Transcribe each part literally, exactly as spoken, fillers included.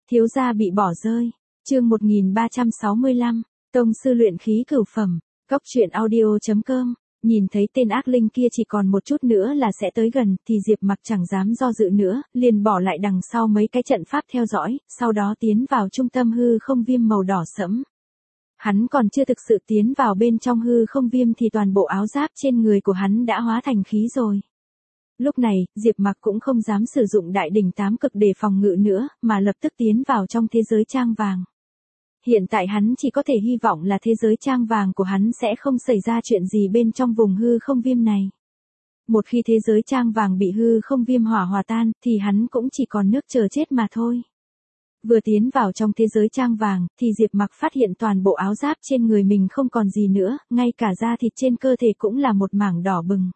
Thiếu gia bị bỏ rơi. Chương một nghìn ba trăm sáu mươi lăm, tông sư luyện khí cửu phẩm. Góc truyện audio chấm com. Nhìn thấy tên ác linh kia chỉ còn một chút nữa là sẽ tới gần, thì Diệp Mặc chẳng dám do dự nữa, liền bỏ lại đằng sau mấy cái trận pháp theo dõi, sau đó tiến vào trung tâm hư không viêm màu đỏ sẫm. Hắn còn chưa thực sự tiến vào bên trong hư không viêm thì toàn bộ áo giáp trên người của hắn đã hóa thành khí rồi. Lúc này, Diệp Mặc cũng không dám sử dụng đại đỉnh tám cực để phòng ngự nữa, mà lập tức tiến vào trong thế giới trang vàng. Hiện tại hắn chỉ có thể hy vọng là thế giới trang vàng của hắn sẽ không xảy ra chuyện gì bên trong vùng hư không viêm này. Một khi thế giới trang vàng bị hư không viêm hỏa hòa tan, thì hắn cũng chỉ còn nước chờ chết mà thôi. Vừa tiến vào trong thế giới trang vàng, thì Diệp Mặc phát hiện toàn bộ áo giáp trên người mình không còn gì nữa, ngay cả da thịt trên cơ thể cũng là một mảng đỏ bừng.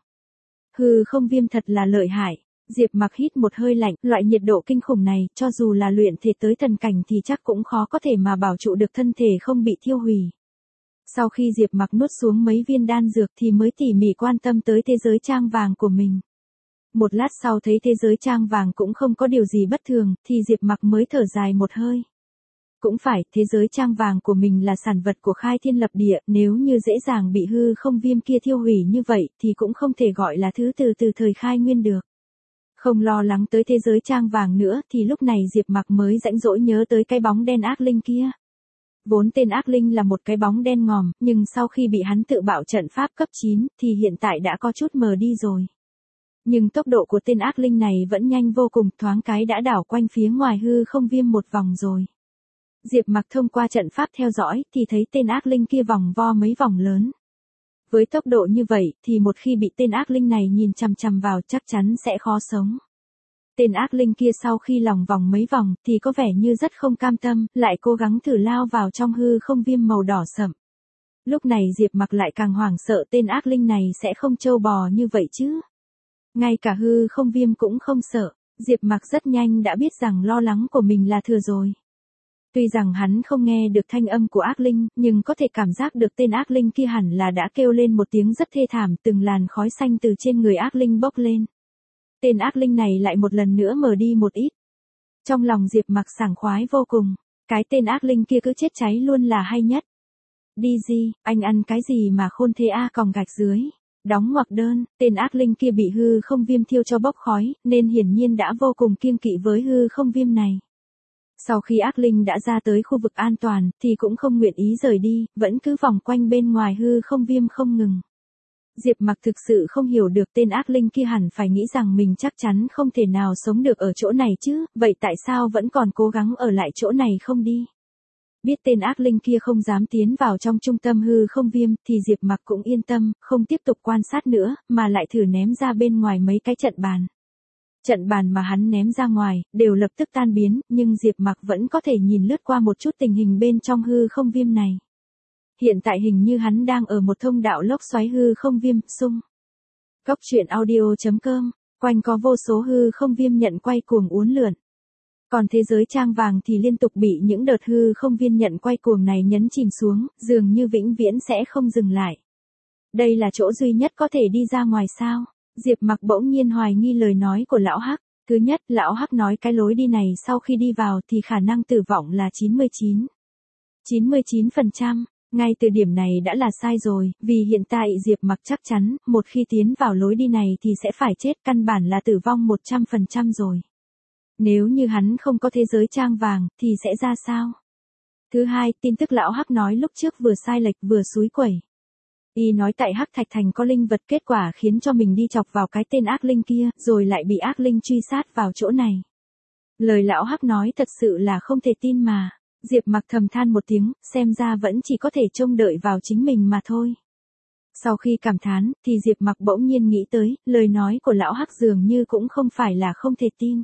Hư không viêm thật là lợi hại. Diệp Mặc hít một hơi lạnh, loại nhiệt độ kinh khủng này, cho dù là luyện thể tới thần cảnh thì chắc cũng khó có thể mà bảo trụ được thân thể không bị thiêu hủy. Sau khi Diệp Mặc nuốt xuống mấy viên đan dược thì mới tỉ mỉ quan tâm tới thế giới trang vàng của mình. Một lát sau thấy thế giới trang vàng cũng không có điều gì bất thường, thì Diệp Mặc mới thở dài một hơi. Cũng phải, thế giới trang vàng của mình là sản vật của khai thiên lập địa, nếu như dễ dàng bị hư không viêm kia thiêu hủy như vậy, thì cũng không thể gọi là thứ từ từ thời khai nguyên được. Không lo lắng tới thế giới trang vàng nữa, thì lúc này Diệp Mặc mới rãnh rỗi nhớ tới cái bóng đen ác linh kia. Vốn tên ác linh là một cái bóng đen ngòm, nhưng sau khi bị hắn tự bạo trận pháp cấp chín, thì hiện tại đã có chút mờ đi rồi. Nhưng tốc độ của tên ác linh này vẫn nhanh vô cùng, thoáng cái đã đảo quanh phía ngoài hư không viêm một vòng rồi. Diệp Mặc thông qua trận pháp theo dõi, thì thấy tên ác linh kia vòng vo mấy vòng lớn. Với tốc độ như vậy, thì một khi bị tên ác linh này nhìn chằm chằm vào chắc chắn sẽ khó sống. Tên ác linh kia sau khi lòng vòng mấy vòng, thì có vẻ như rất không cam tâm, lại cố gắng thử lao vào trong hư không viêm màu đỏ sậm. Lúc này Diệp Mặc lại càng hoảng sợ tên ác linh này sẽ không trâu bò như vậy chứ. Ngay cả hư không viêm cũng không sợ, Diệp Mặc rất nhanh đã biết rằng lo lắng của mình là thừa rồi. Tuy rằng hắn không nghe được thanh âm của ác linh, nhưng có thể cảm giác được tên ác linh kia hẳn là đã kêu lên một tiếng rất thê thảm, từng làn khói xanh từ trên người ác linh bốc lên. Tên ác linh này lại một lần nữa mờ đi một ít. Trong lòng Diệp Mặc sảng khoái vô cùng, cái tên ác linh kia cứ chết cháy luôn là hay nhất. Đi gì, anh ăn cái gì mà khôn thế a, còng gạch dưới. Đóng ngoặc đơn, tên ác linh kia bị hư không viêm thiêu cho bốc khói, nên hiển nhiên đã vô cùng kiêng kỵ với hư không viêm này. Sau khi ác linh đã ra tới khu vực an toàn, thì cũng không nguyện ý rời đi, vẫn cứ vòng quanh bên ngoài hư không viêm không ngừng. Diệp Mặc thực sự không hiểu được tên ác linh kia hẳn phải nghĩ rằng mình chắc chắn không thể nào sống được ở chỗ này chứ, vậy tại sao vẫn còn cố gắng ở lại chỗ này không đi? Biết tên ác linh kia không dám tiến vào trong trung tâm hư không viêm, thì Diệp Mặc cũng yên tâm, không tiếp tục quan sát nữa, mà lại thử ném ra bên ngoài mấy cái trận bàn. Trận bàn mà hắn ném ra ngoài, đều lập tức tan biến, nhưng Diệp Mặc vẫn có thể nhìn lướt qua một chút tình hình bên trong hư không viêm này. Hiện tại hình như hắn đang ở một thông đạo lốc xoáy hư không viêm, xung. Góc truyện audio chấm com, quanh có vô số hư không viêm nhận quay cuồng uốn lượn. Còn thế giới trang vàng thì liên tục bị những đợt hư không viêm nhận quay cuồng này nhấn chìm xuống, dường như vĩnh viễn sẽ không dừng lại. Đây là chỗ duy nhất có thể đi ra ngoài sao? Diệp Mặc bỗng nhiên hoài nghi lời nói của lão Hắc. Thứ nhất, lão Hắc nói cái lối đi này sau khi đi vào thì khả năng tử vong là chín mươi chín. chín mươi chín phần trăm, ngay từ điểm này đã là sai rồi, vì hiện tại Diệp Mặc chắc chắn, một khi tiến vào lối đi này thì sẽ phải chết, căn bản là tử vong một trăm phần trăm rồi. Nếu như hắn không có thế giới trang vàng, thì sẽ ra sao? Thứ hai, tin tức lão Hắc nói lúc trước vừa sai lệch vừa xúi quẩy. Y nói tại Hắc Thạch Thành có linh vật, kết quả khiến cho mình đi chọc vào cái tên ác linh kia, rồi lại bị ác linh truy sát vào chỗ này. Lời lão Hắc nói thật sự là không thể tin mà. Diệp Mặc thầm than một tiếng, xem ra vẫn chỉ có thể trông đợi vào chính mình mà thôi. Sau khi cảm thán, thì Diệp Mặc bỗng nhiên nghĩ tới, lời nói của lão Hắc dường như cũng không phải là không thể tin.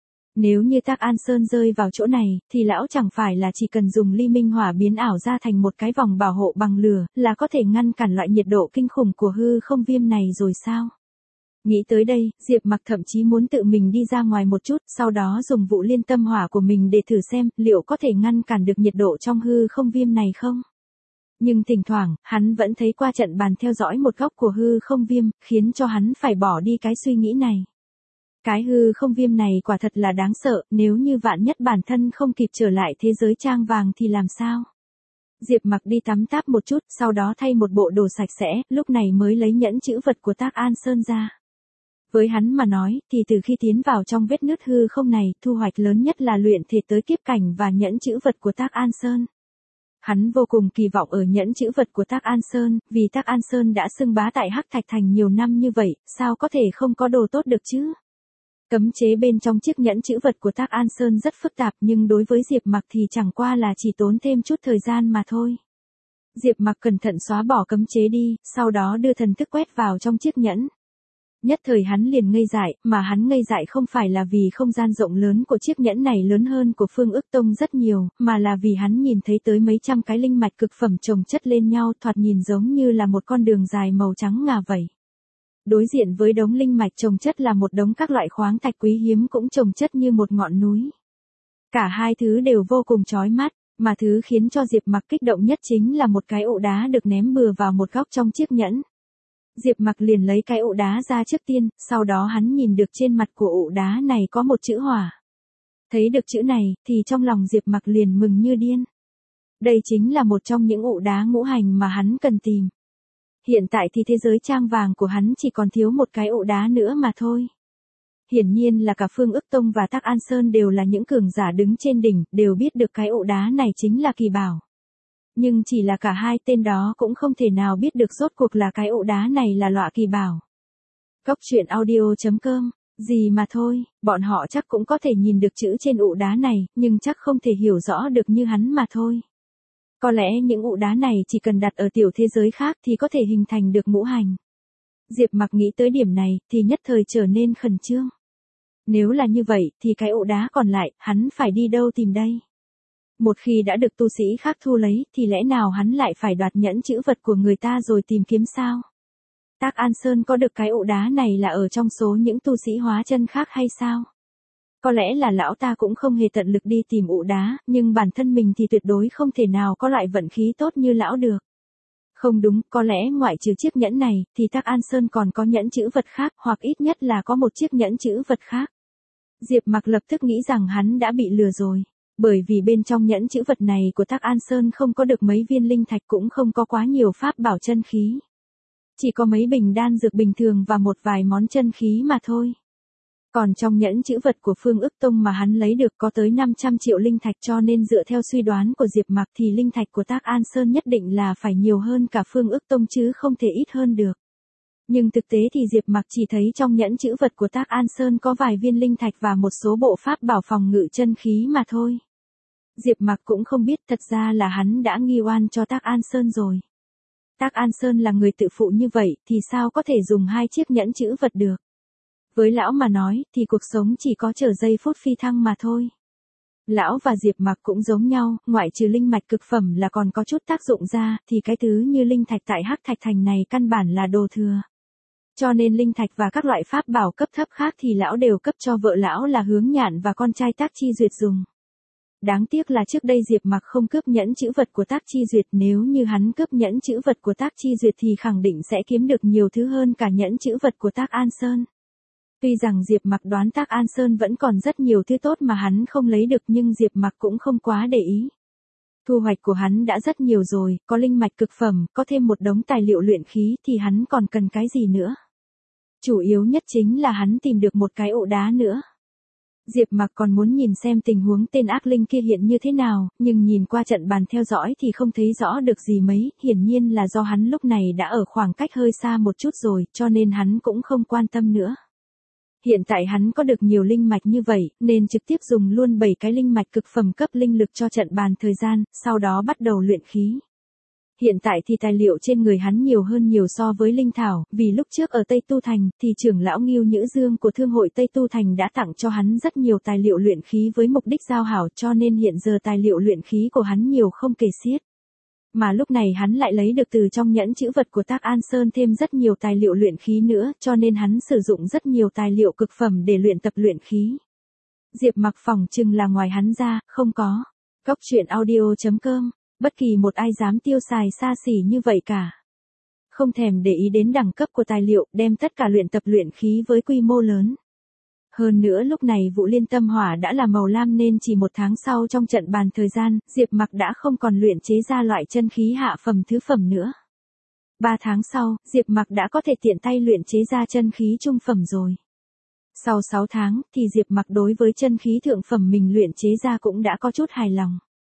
Nếu như Tắc An Sơn rơi vào chỗ này, thì lão chẳng phải là chỉ cần dùng ly minh hỏa biến ảo ra thành một cái vòng bảo hộ bằng lửa, là có thể ngăn cản loại nhiệt độ kinh khủng của hư không viêm này rồi sao? Nghĩ tới đây, Diệp Mặc thậm chí muốn tự mình đi ra ngoài một chút, sau đó dùng vụ liên tâm hỏa của mình để thử xem, liệu có thể ngăn cản được nhiệt độ trong hư không viêm này không? Nhưng thỉnh thoảng, hắn vẫn thấy qua trận bàn theo dõi một góc của hư không viêm, khiến cho hắn phải bỏ đi cái suy nghĩ này. Cái hư không viêm này quả thật là đáng sợ, nếu như vạn nhất bản thân không kịp trở lại thế giới trang vàng thì làm sao? Diệp Mặc đi tắm táp một chút, sau đó thay một bộ đồ sạch sẽ, lúc này mới lấy nhẫn chữ vật của Tác An Sơn ra. Với hắn mà nói, thì từ khi tiến vào trong vết nứt hư không này, thu hoạch lớn nhất là luyện thể tới kiếp cảnh và nhẫn chữ vật của Tác An Sơn. Hắn vô cùng kỳ vọng ở nhẫn chữ vật của Tác An Sơn, vì Tác An Sơn đã xưng bá tại Hắc Thạch Thành nhiều năm như vậy, sao có thể không có đồ tốt được chứ? Cấm chế bên trong chiếc nhẫn chữ vật của Tác An Sơn rất phức tạp nhưng đối với Diệp Mặc thì chẳng qua là chỉ tốn thêm chút thời gian mà thôi. Diệp Mặc cẩn thận xóa bỏ cấm chế đi, sau đó đưa thần thức quét vào trong chiếc nhẫn. Nhất thời hắn liền ngây dại, mà hắn ngây dại không phải là vì không gian rộng lớn của chiếc nhẫn này lớn hơn của Phương Ức Tông rất nhiều, mà là vì hắn nhìn thấy tới mấy trăm cái linh mạch cực phẩm chồng chất lên nhau, thoạt nhìn giống như là một con đường dài màu trắng ngà vậy. Đối diện với đống linh mạch chồng chất là một đống các loại khoáng thạch quý hiếm cũng chồng chất như một ngọn núi. Cả hai thứ đều vô cùng chói mắt, mà thứ khiến cho Diệp Mặc kích động nhất chính là một cái ụ đá được ném bừa vào một góc trong chiếc nhẫn. Diệp Mặc liền lấy cái ụ đá ra trước tiên, sau đó hắn nhìn được trên mặt của ụ đá này có một chữ hỏa. Thấy được chữ này, thì trong lòng Diệp Mặc liền mừng như điên. Đây chính là một trong những ụ đá ngũ hành mà hắn cần tìm. Hiện tại thì thế giới trang vàng của hắn chỉ còn thiếu một cái ụ đá nữa mà thôi. Hiển nhiên là cả Phương Ức Tông và Tác An Sơn đều là những cường giả đứng trên đỉnh, đều biết được cái ụ đá này chính là kỳ bảo. Nhưng chỉ là cả hai tên đó cũng không thể nào biết được rốt cuộc là cái ụ đá này là loại kỳ bảo. Góc truyện audio chấm com, gì mà thôi, bọn họ chắc cũng có thể nhìn được chữ trên ụ đá này, nhưng chắc không thể hiểu rõ được như hắn mà thôi. Có lẽ những ụ đá này chỉ cần đặt ở tiểu thế giới khác thì có thể hình thành được ngũ hành. Diệp Mặc nghĩ tới điểm này thì nhất thời trở nên khẩn trương. Nếu là như vậy thì cái ụ đá còn lại, hắn phải đi đâu tìm đây? Một khi đã được tu sĩ khác thu lấy thì lẽ nào hắn lại phải đoạt nhẫn chữ vật của người ta rồi tìm kiếm sao? Tác An Sơn có được cái ụ đá này là ở trong số những tu sĩ hóa chân khác hay sao? Có lẽ là lão ta cũng không hề tận lực đi tìm ụ đá, nhưng bản thân mình thì tuyệt đối không thể nào có loại vận khí tốt như lão được. Không đúng, có lẽ ngoại trừ chiếc nhẫn này, thì Tác An Sơn còn có nhẫn chữ vật khác, hoặc ít nhất là có một chiếc nhẫn chữ vật khác. Diệp Mặc lập tức nghĩ rằng hắn đã bị lừa rồi. Bởi vì bên trong nhẫn chữ vật này của Tác An Sơn không có được mấy viên linh thạch cũng không có quá nhiều pháp bảo chân khí. Chỉ có mấy bình đan dược bình thường và một vài món chân khí mà thôi. Còn trong nhẫn chữ vật của Phương Ức Tông mà hắn lấy được có tới năm trăm triệu linh thạch, cho nên dựa theo suy đoán của Diệp Mặc thì linh thạch của Tác An Sơn nhất định là phải nhiều hơn cả Phương Ức Tông chứ không thể ít hơn được. Nhưng thực tế thì Diệp Mặc chỉ thấy trong nhẫn chữ vật của Tác An Sơn có vài viên linh thạch và một số bộ pháp bảo phòng ngự chân khí mà thôi. Diệp Mặc cũng không biết thật ra là hắn đã nghi oan cho Tác An Sơn rồi. Tác An Sơn là người tự phụ như vậy thì sao có thể dùng hai chiếc nhẫn chữ vật được. Với lão mà nói thì cuộc sống chỉ có chờ giây phút phi thăng mà thôi. Lão và Diệp Mặc cũng giống nhau, ngoại trừ linh mạch cực phẩm là còn có chút tác dụng ra thì cái thứ như linh thạch tại Hắc Thạch Thành này căn bản là đồ thừa. Cho nên linh thạch và các loại pháp bảo cấp thấp khác thì lão đều cấp cho vợ lão là Hướng Nhạn và con trai Tác Chi Duyệt dùng. Đáng tiếc là trước đây Diệp Mặc không cướp nhẫn chữ vật của Tác Chi Duyệt, nếu như hắn cướp nhẫn chữ vật của Tác Chi Duyệt thì khẳng định sẽ kiếm được nhiều thứ hơn cả nhẫn chữ vật của Tác An Sơn. Tuy rằng Diệp Mặc đoán Tác An Sơn vẫn còn rất nhiều thứ tốt mà hắn không lấy được nhưng Diệp Mặc cũng không quá để ý. Thu hoạch của hắn đã rất nhiều rồi, có linh mạch cực phẩm, có thêm một đống tài liệu luyện khí thì hắn còn cần cái gì nữa. Chủ yếu nhất chính là hắn tìm được một cái ụ đá nữa. Diệp Mặc còn muốn nhìn xem tình huống tên ác linh kia hiện như thế nào, nhưng nhìn qua trận bàn theo dõi thì không thấy rõ được gì mấy, hiển nhiên là do hắn lúc này đã ở khoảng cách hơi xa một chút rồi, cho nên hắn cũng không quan tâm nữa. Hiện tại hắn có được nhiều linh mạch như vậy, nên trực tiếp dùng luôn bảy cái linh mạch cực phẩm cấp linh lực cho trận bàn thời gian, sau đó bắt đầu luyện khí. Hiện tại thì tài liệu trên người hắn nhiều hơn nhiều so với linh thảo, vì lúc trước ở Tây Tu Thành thì trưởng lão Ngưu Nhữ Dương của Thương hội Tây Tu Thành đã tặng cho hắn rất nhiều tài liệu luyện khí với mục đích giao hảo, cho nên hiện giờ tài liệu luyện khí của hắn nhiều không kể xiết. Mà lúc này hắn lại lấy được từ trong nhẫn chữ vật của Tác An Sơn thêm rất nhiều tài liệu luyện khí nữa, cho nên hắn sử dụng rất nhiều tài liệu cực phẩm để luyện tập luyện khí. Diệp Mặc phỏng chừng là ngoài hắn ra, không có. Góc truyện audio chấm com, bất kỳ một ai dám tiêu xài xa xỉ như vậy cả. Không thèm để ý đến đẳng cấp của tài liệu, đem tất cả luyện tập luyện khí với quy mô lớn. Hơn nữa lúc này vụ liên tâm hỏa đã là màu lam nên chỉ một tháng sau trong trận bàn thời gian, Diệp Mặc đã không còn luyện chế ra loại chân khí hạ phẩm thứ phẩm nữa. Ba tháng sau, Diệp Mặc đã có thể tiện tay luyện chế ra chân khí trung phẩm rồi. Sau sáu tháng, thì Diệp Mặc đối với chân khí thượng phẩm mình luyện chế ra cũng đã có chút hài lòng.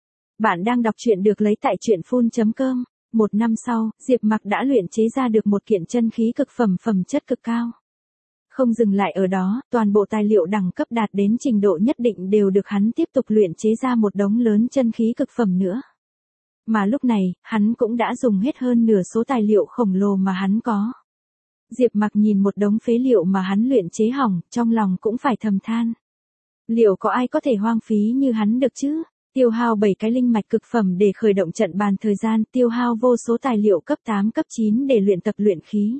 Bạn đang đọc truyện được lấy tại truyện phun chấm com. Một năm sau, Diệp Mặc đã luyện chế ra được một kiện chân khí cực phẩm phẩm chất cực cao. Không dừng lại ở đó, toàn bộ tài liệu đẳng cấp đạt đến trình độ nhất định đều được hắn tiếp tục luyện chế ra một đống lớn chân khí cực phẩm nữa. Mà lúc này, hắn cũng đã dùng hết hơn nửa số tài liệu khổng lồ mà hắn có. Diệp Mặc nhìn một đống phế liệu mà hắn luyện chế hỏng, trong lòng cũng phải thầm than. Liệu có ai có thể hoang phí như hắn được chứ? Tiêu hao bảy cái linh mạch cực phẩm để khởi động trận bàn thời gian, tiêu hao vô số tài liệu cấp tám cấp chín để luyện tập luyện khí.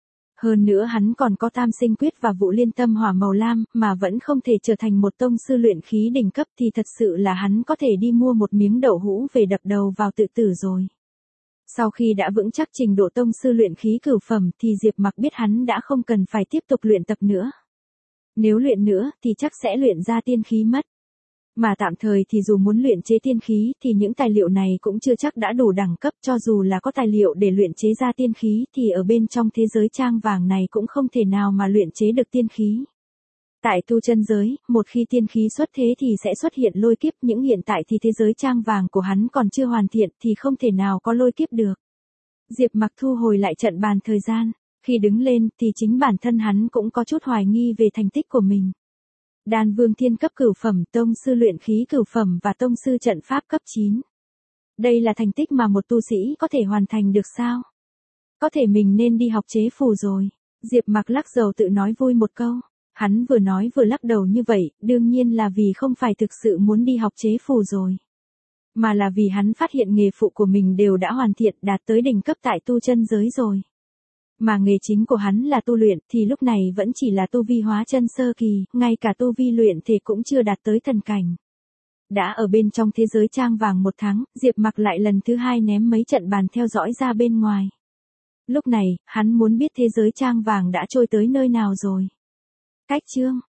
Hơn nữa hắn còn có tam sinh quyết và vụ liên tâm hỏa màu lam, mà vẫn không thể trở thành một tông sư luyện khí đỉnh cấp thì thật sự là hắn có thể đi mua một miếng đậu hũ về đập đầu vào tự tử rồi. Sau khi đã vững chắc trình độ tông sư luyện khí cửu phẩm thì Diệp Mặc biết hắn đã không cần phải tiếp tục luyện tập nữa. Nếu luyện nữa thì chắc sẽ luyện ra tiên khí mất. Mà tạm thời thì dù muốn luyện chế tiên khí thì những tài liệu này cũng chưa chắc đã đủ đẳng cấp, cho dù là có tài liệu để luyện chế ra tiên khí thì ở bên trong thế giới trang vàng này cũng không thể nào mà luyện chế được tiên khí. Tại tu chân giới, một khi tiên khí xuất thế thì sẽ xuất hiện lôi kiếp, những hiện tại thì thế giới trang vàng của hắn còn chưa hoàn thiện thì không thể nào có lôi kiếp được. Diệp Mặc thu hồi lại trận bàn thời gian, khi đứng lên thì chính bản thân hắn cũng có chút hoài nghi về thành tích của mình. Đan vương thiên cấp cửu phẩm, tông sư luyện khí cửu phẩm và tông sư trận pháp cấp chín. Đây là thành tích mà một tu sĩ có thể hoàn thành được sao? Có thể mình nên đi học chế phù rồi. Diệp Mặc lắc đầu tự nói vui một câu. Hắn vừa nói vừa lắc đầu như vậy, đương nhiên là vì không phải thực sự muốn đi học chế phù rồi. Mà là vì hắn phát hiện nghề phụ của mình đều đã hoàn thiện, đạt tới đỉnh cấp tại tu chân giới rồi. Mà nghề chính của hắn là tu luyện thì lúc này vẫn chỉ là tu vi hóa chân sơ kỳ, ngay cả tu vi luyện thể cũng chưa đạt tới thần cảnh. Đã ở bên trong thế giới trang vàng một tháng, Diệp Mặc lại lần thứ hai ném mấy trận bàn theo dõi ra bên ngoài. Lúc này, hắn muốn biết thế giới trang vàng đã trôi tới nơi nào rồi. Cách chương